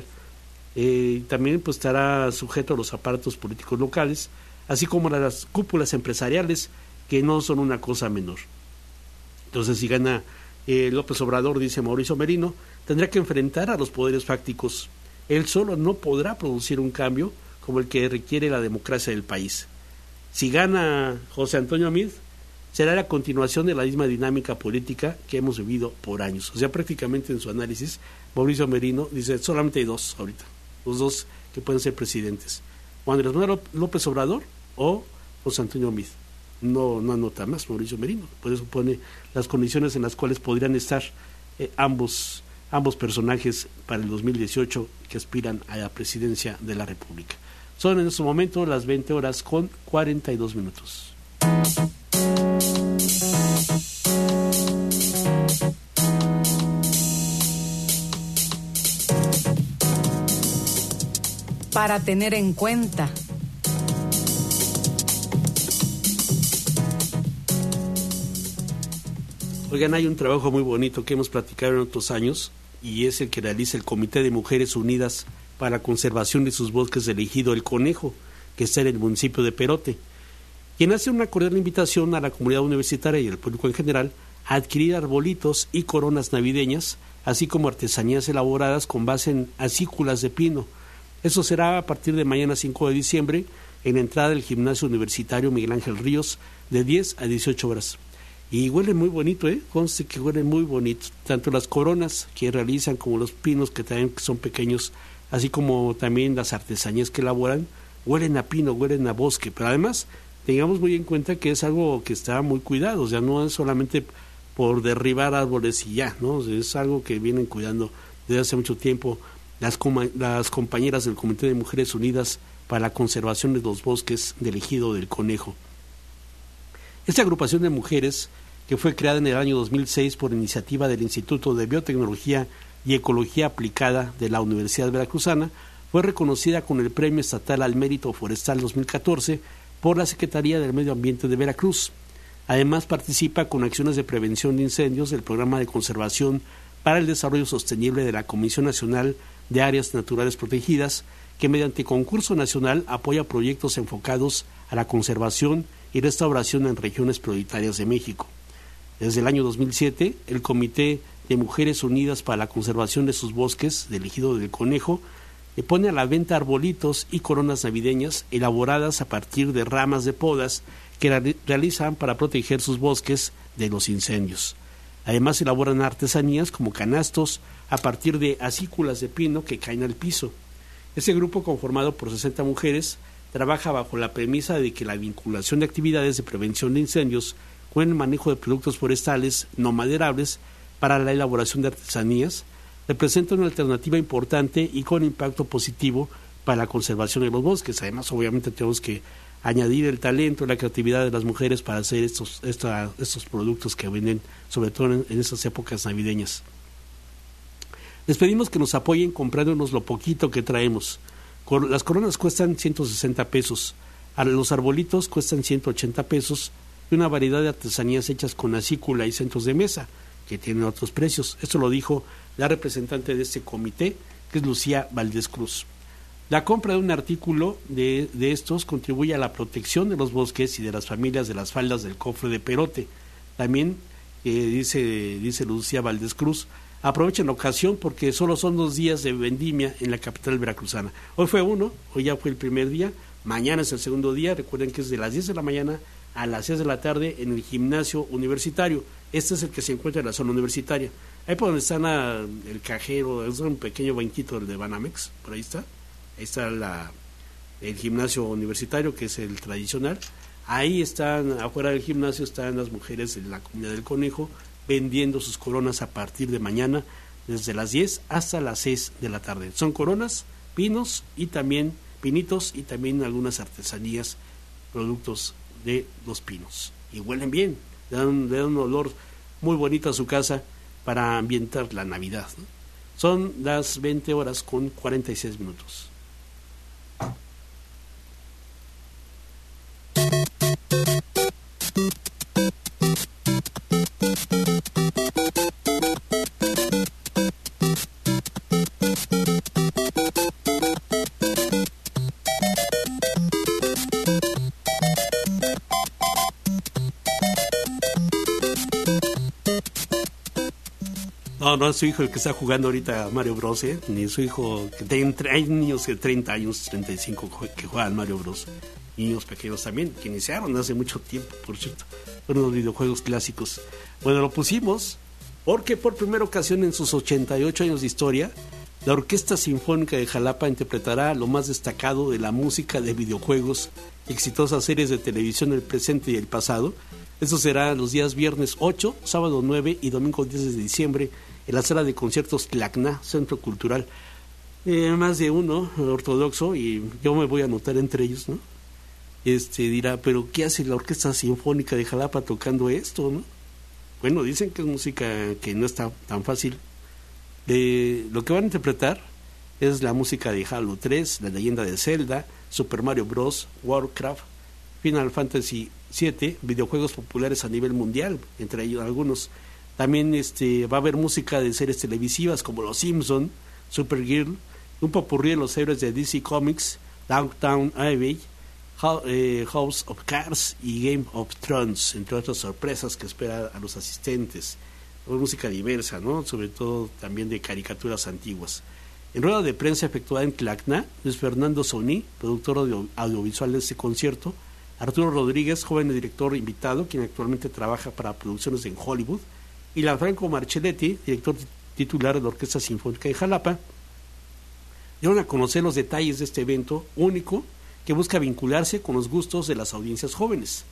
También pues estará sujeto a los aparatos políticos locales, así como a las cúpulas empresariales, que no son una cosa menor. Entonces, si gana López Obrador, dice Mauricio Merino, tendrá que enfrentar a los poderes fácticos. Él solo no podrá producir un cambio como el que requiere la democracia del país. Si gana José Antonio Meade, será la continuación de la misma dinámica política que hemos vivido por años. O sea, prácticamente en su análisis, Mauricio Merino dice, solamente hay dos ahorita, los dos que pueden ser presidentes, o Andrés Manuel López Obrador o José Antonio Meade. No anota más Mauricio Merino, por eso pone las condiciones en las cuales podrían estar ambos personajes para el 2018 que aspiran a la presidencia de la República. Son en este momento las 20:42. Para tener en cuenta. Oigan, hay un trabajo muy bonito que hemos platicado en otros años y es el que realiza el Comité de Mujeres Unidas para la Conservación de sus Bosques del Ejido El Conejo, que está en el municipio de Perote, quien hace una cordial invitación a la comunidad universitaria y al público en general a adquirir arbolitos y coronas navideñas, así como artesanías elaboradas con base en acículas de pino. Eso será a partir de mañana 5 de diciembre en la entrada del Gimnasio Universitario Miguel Ángel Ríos de 10 a 18 horas. Y huele muy bonito, conste que huele muy bonito, tanto las coronas que realizan como los pinos que también son pequeños, así como también las artesanías que elaboran, huelen a pino, huelen a bosque, pero además tengamos muy en cuenta que es algo que está muy cuidado, o sea, no es solamente por derribar árboles y ya, ¿no? O sea, es algo que vienen cuidando desde hace mucho tiempo las compañeras del Comité de Mujeres Unidas para la Conservación de los Bosques del Ejido del Conejo. Esta agrupación de mujeres, que fue creada en el año 2006 por iniciativa del Instituto de Biotecnología y Ecología Aplicada de la Universidad Veracruzana, fue reconocida con el Premio Estatal al Mérito Forestal 2014 por la Secretaría del Medio Ambiente de Veracruz. Además, participa con acciones de prevención de incendios del Programa de Conservación para el Desarrollo Sostenible de la Comisión Nacional de Áreas Naturales Protegidas, que mediante concurso nacional apoya proyectos enfocados a la conservación y restauración en regiones prioritarias de México. Desde el año 2007, el Comité de Mujeres Unidas para la Conservación de sus Bosques del Ejido del Conejo pone a la venta arbolitos y coronas navideñas elaboradas a partir de ramas de podas que realizan para proteger sus bosques de los incendios. Además, elaboran artesanías como canastos a partir de acículas de pino que caen al piso. Este grupo, conformado por 60 mujeres, trabaja bajo la premisa de que la vinculación de actividades de prevención de incendios con el manejo de productos forestales no maderables para la elaboración de artesanías representa una alternativa importante y con impacto positivo para la conservación de los bosques. Además, obviamente, tenemos que añadir el talento y la creatividad de las mujeres para hacer estos productos que venden, sobre todo en estas épocas navideñas. Les pedimos que nos apoyen comprándonos lo poquito que traemos. Las coronas cuestan 160 pesos, los arbolitos cuestan 180 pesos y una variedad de artesanías hechas con acícula y centros de mesa, que tienen otros precios. Esto lo dijo la representante de este comité, que es Lucía Valdés Cruz. La compra de un artículo de estos contribuye a la protección de los bosques y de las familias de las faldas del cofre de Perote. También, dice Lucía Valdés Cruz, aprovechen la ocasión porque solo son 2 días de vendimia en la capital veracruzana. Hoy fue uno, hoy ya fue el primer día, mañana es el segundo día. Recuerden que es de las 10 de la mañana a las 6 de la tarde en el gimnasio universitario. Este es el que se encuentra en la zona universitaria. Ahí por donde está el cajero, es un pequeño banquito del de Banamex, por ahí está. Ahí está el gimnasio universitario, que es el tradicional. Ahí están, afuera del gimnasio, están las mujeres de la comunidad del Conejo vendiendo sus coronas a partir de mañana, desde las 10 hasta las 6 de la tarde. Son coronas, pinitos y también algunas artesanías, productos de los pinos. Y huelen bien, le dan un olor muy bonito a su casa para ambientar la Navidad, ¿no? Son las 20 horas con 46 minutos. No es su hijo el que está jugando ahorita a Mario Bros, ni su hijo, hay niños de 30 años, 35 que juegan Mario Bros, niños pequeños también, que iniciaron hace mucho tiempo, por cierto, fueron los videojuegos clásicos. Bueno, lo pusimos porque por primera ocasión en sus 88 años de historia, la Orquesta Sinfónica de Jalapa interpretará lo más destacado de la música de videojuegos, exitosas series de televisión del presente y el pasado. Eso será los días viernes 8, sábado 9 y domingo 10 de diciembre en la sala de conciertos Tlacna, Centro Cultural. Más de uno ortodoxo, y yo me voy a anotar entre ellos, ¿no? Dirá, pero ¿qué hace la Orquesta Sinfónica de Jalapa tocando esto, no? Bueno, dicen que es música que no está tan fácil. Lo que van a interpretar es la música de Halo 3, La Leyenda de Zelda, Super Mario Bros., Warcraft, Final Fantasy 7, videojuegos populares a nivel mundial, entre ellos algunos. También va a haber música de series televisivas como Los Simpson, Supergirl, un popurrí de los héroes de DC Comics, Downtown Abbey, House of Cards y Game of Thrones, entre otras sorpresas que espera a los asistentes. Música diversa, ¿no? Sobre todo también de caricaturas antiguas. En rueda de prensa efectuada en Tlalpan, Luis Fernando Soní, productor audiovisual de este concierto, Arturo Rodríguez, joven director invitado, quien actualmente trabaja para producciones en Hollywood, y Lanfranco Marcelletti, director titular de la Orquesta Sinfónica de Jalapa, dieron a conocer los detalles de este evento único que busca vincularse con los gustos de las audiencias jóvenes.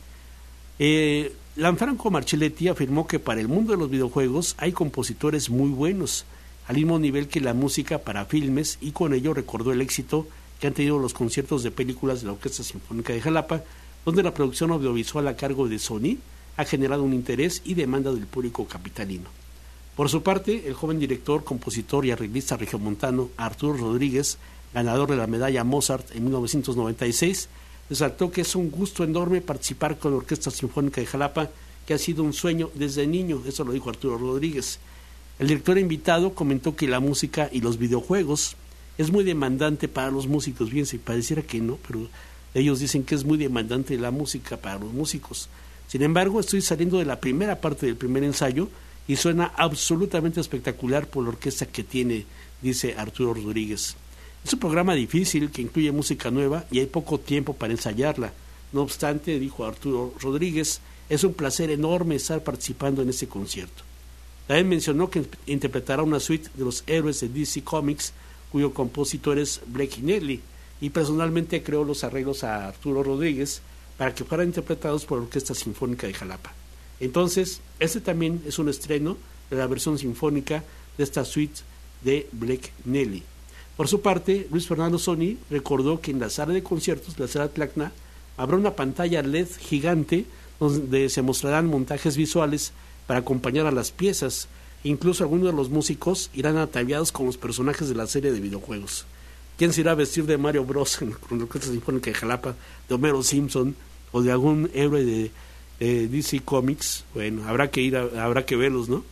Lanfranco Marcelletti afirmó que para el mundo de los videojuegos hay compositores muy buenos, al mismo nivel que la música para filmes, y con ello recordó el éxito que han tenido los conciertos de películas de la Orquesta Sinfónica de Jalapa, donde la producción audiovisual a cargo de Sony ha generado un interés y demanda del público capitalino. Por su parte, el joven director, compositor y arreglista regiomontano Arturo Rodríguez, ganador de la medalla Mozart en 1996, resaltó que es un gusto enorme participar con la Orquesta Sinfónica de Jalapa, que ha sido un sueño desde niño. Eso lo dijo Arturo Rodríguez. El director invitado comentó que la música y los videojuegos es muy demandante para los músicos. Bien, si pareciera que no, pero ellos dicen que es muy demandante la música para los músicos. Sin embargo, estoy saliendo de la primera parte del primer ensayo y suena absolutamente espectacular por la orquesta que tiene, dice Arturo Rodríguez. Es un programa difícil que incluye música nueva y hay poco tiempo para ensayarla. No obstante, dijo Arturo Rodríguez, es un placer enorme estar participando en este concierto. También mencionó que interpretará una suite de los héroes de DC Comics, cuyo compositor es Blake Neely, y personalmente creó los arreglos a Arturo Rodríguez para que fueran interpretados por la Orquesta Sinfónica de Jalapa. Entonces, este también es un estreno de la versión sinfónica de esta suite de Blake Neely. Por su parte, Luis Fernando Soní recordó que en la sala de conciertos de la sala Tlalpan habrá una pantalla LED gigante donde se mostrarán montajes visuales para acompañar a las piezas. Incluso algunos de los músicos irán ataviados con los personajes de la serie de videojuegos. ¿Quién se irá a vestir de Mario Bros con la Orquesta Sinfónica de Jalapa, de Homero Simpson o de algún héroe de DC Comics? Bueno, habrá que verlos, ¿no?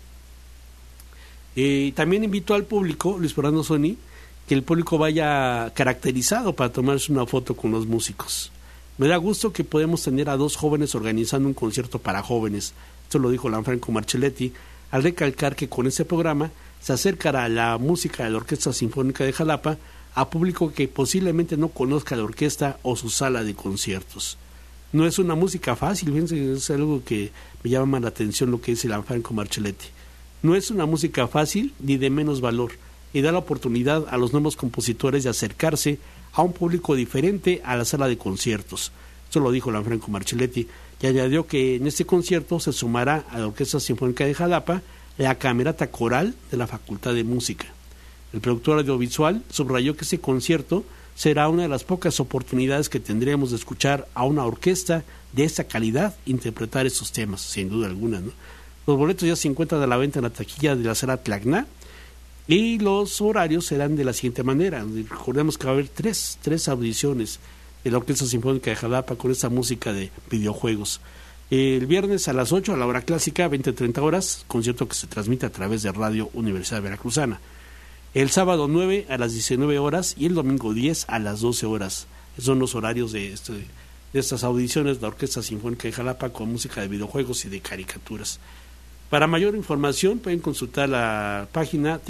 También invitó al público, Luis Fernando Soní, que el público vaya caracterizado para tomarse una foto con los músicos. Me da gusto que podemos tener a dos jóvenes organizando un concierto para jóvenes. Esto lo dijo Lanfranco Marcelletti, al recalcar que con este programa se acercará la música de la Orquesta Sinfónica de Jalapa a público que posiblemente no conozca la orquesta o su sala de conciertos. No es una música fácil, fíjense, es algo que me llama la atención lo que dice Lanfranco Marcelletti. No es una música fácil ni de menos valor, y da la oportunidad a los nuevos compositores de acercarse a un público diferente a la sala de conciertos. Esto lo dijo Lanfranco Marcelletti, y añadió que en este concierto se sumará a la Orquesta Sinfónica de Jalapa la Camerata Coral de la Facultad de Música. El productor audiovisual subrayó que este concierto será una de las pocas oportunidades que tendremos de escuchar a una orquesta de esta calidad interpretar estos temas, sin duda alguna, ¿no? Los boletos ya se encuentran a la venta en la taquilla de la sala Tlalpan y los horarios serán de la siguiente manera. Recordemos que va a haber tres audiciones de la Orquesta Sinfónica de Jalapa con esta música de videojuegos. El viernes a las 8 a la hora clásica, 20:30 horas, concierto que se transmite a través de Radio Universidad Veracruzana. El sábado 9 a las 19 horas y el domingo 10 a las 12 horas. Esos son los horarios de estas audiciones de la Orquesta Sinfónica de Jalapa con música de videojuegos y de caricaturas. Para mayor información pueden consultar la página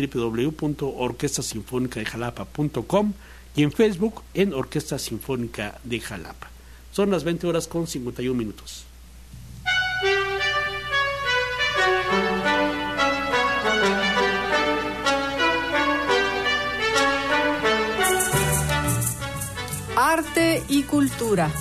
www.orquestasinfonicadejalapa.com y en Facebook en Orquesta Sinfónica de Jalapa. Son las 20 horas con 51 minutos. Arte y cultura.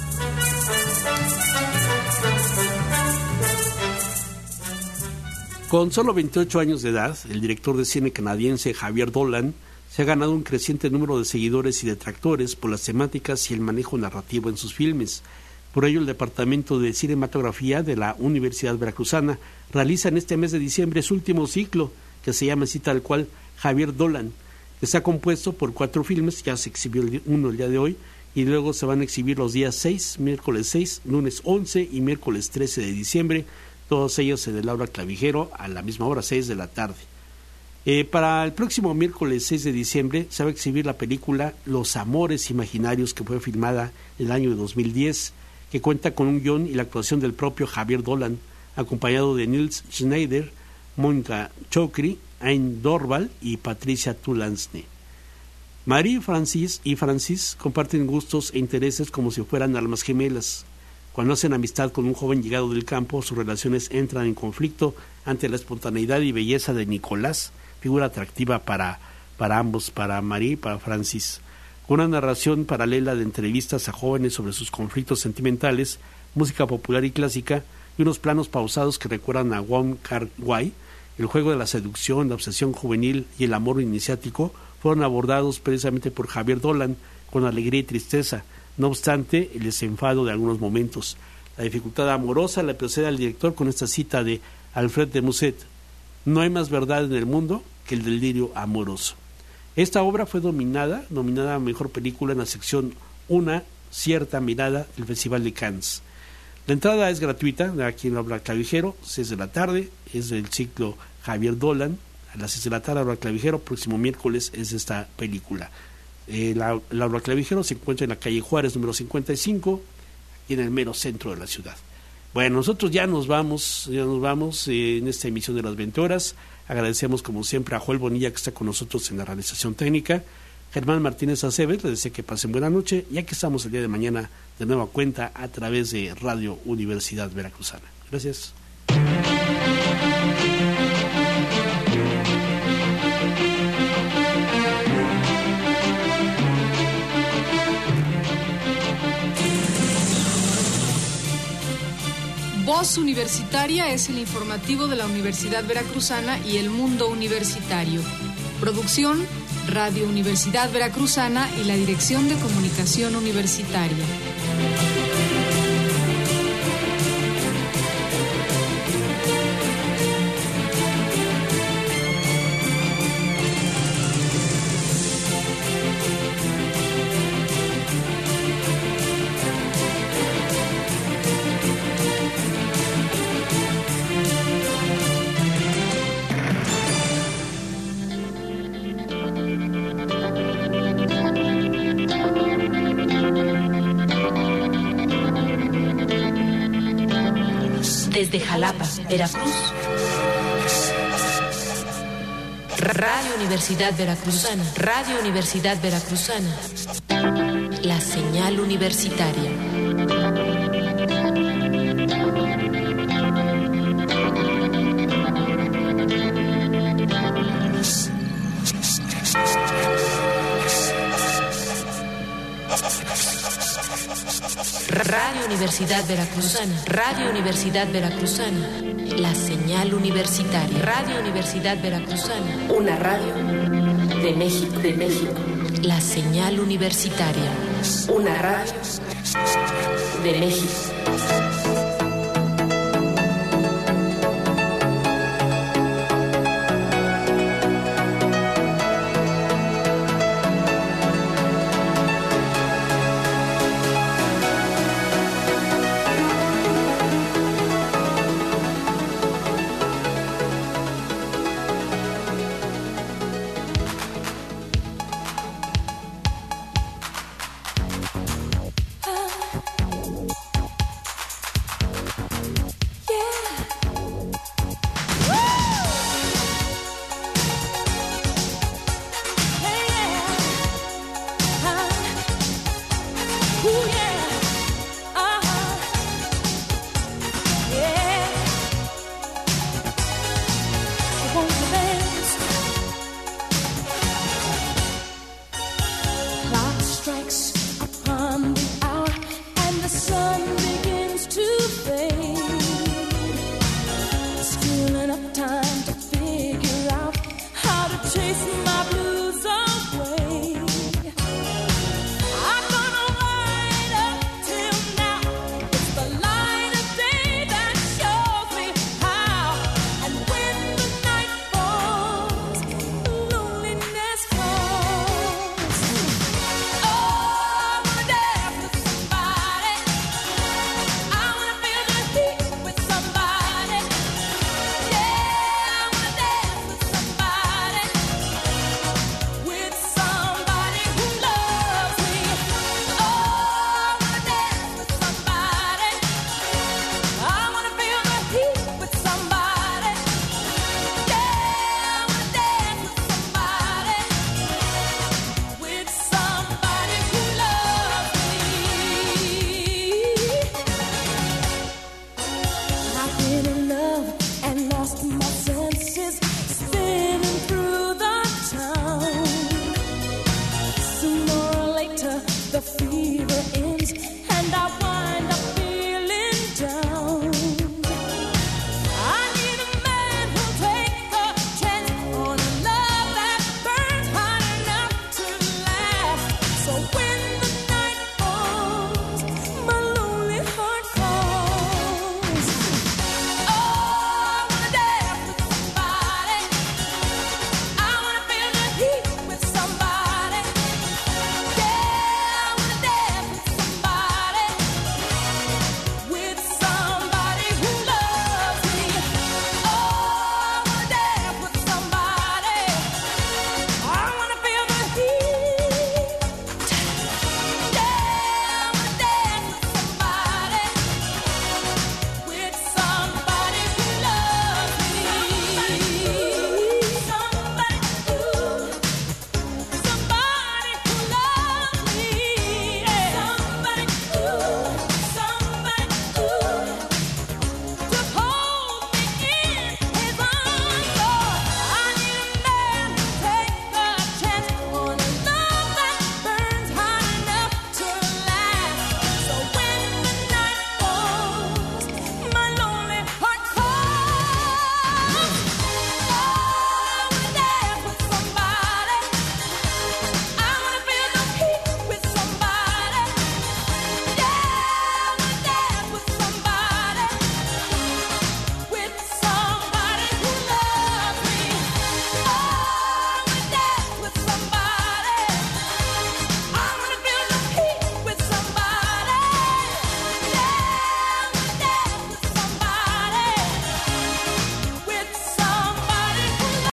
Con solo 28 años de edad, el director de cine canadiense Javier Dolan se ha ganado un creciente número de seguidores y detractores por las temáticas y el manejo narrativo en sus filmes. Por ello, el Departamento de Cinematografía de la Universidad Veracruzana realiza en este mes de diciembre su último ciclo, que se llama así tal cual Javier Dolan. Está compuesto por 4 filmes, ya se exhibió uno el día de hoy, y luego se van a exhibir los días 6, miércoles 6, lunes 11 y miércoles 13 de diciembre, todos ellos en el Aula Clavijero a la misma hora, 6 de la tarde. Para el próximo miércoles 6 de diciembre se va a exhibir la película Los Amores Imaginarios, que fue filmada en el año de 2010, que cuenta con un guión y la actuación del propio Javier Dolan, acompañado de Nils Schneider, Mónica Chokri, Ain Dorval y Patricia Tulansny. Marie y Francis comparten gustos e intereses como si fueran almas gemelas. Cuando hacen amistad con un joven llegado del campo, sus relaciones entran en conflicto ante la espontaneidad y belleza de Nicolás, figura atractiva para ambos, para Marie y para Francis. Con una narración paralela de entrevistas a jóvenes sobre sus conflictos sentimentales, música popular y clásica, y unos planos pausados que recuerdan a Wong Kar-wai, el juego de la seducción, la obsesión juvenil y el amor iniciático fueron abordados precisamente por Javier Dolan con alegría y tristeza. No obstante, el desenfado de algunos momentos. La dificultad amorosa la precede al director con esta cita de Alfred de Musset: no hay más verdad en el mundo que el delirio amoroso. Esta obra fue nominada a Mejor Película en la sección Una cierta mirada del Festival de Cannes. La entrada es gratuita, aquí en la Obra Clavijero, 6 de la tarde, es del ciclo Javier Dolan. A las 6 de la tarde, Obra Clavijero, próximo miércoles es esta película. La Obra Clavijero se encuentra en la calle Juárez, número 55, aquí en el mero centro de la ciudad. Bueno, nosotros ya nos vamos en esta emisión de las 20 horas. Agradecemos como siempre a Joel Bonilla, que está con nosotros en la realización técnica. Germán Martínez Aceves, les deseo que pasen buena noche, y aquí estamos el día de mañana de nueva cuenta a través de Radio Universidad Veracruzana. Gracias. Voz Universitaria es el informativo de la Universidad Veracruzana y el mundo universitario. Producción, Radio Universidad Veracruzana y la Dirección de Comunicación Universitaria. Desde Jalapa, Veracruz, Radio Universidad Veracruzana, Radio Universidad Veracruzana, la señal universitaria. Radio Universidad Veracruzana, Radio Universidad Veracruzana, la señal universitaria. Radio Universidad Veracruzana, una radio de México, la señal universitaria, una radio de México. Time to figure out how to chase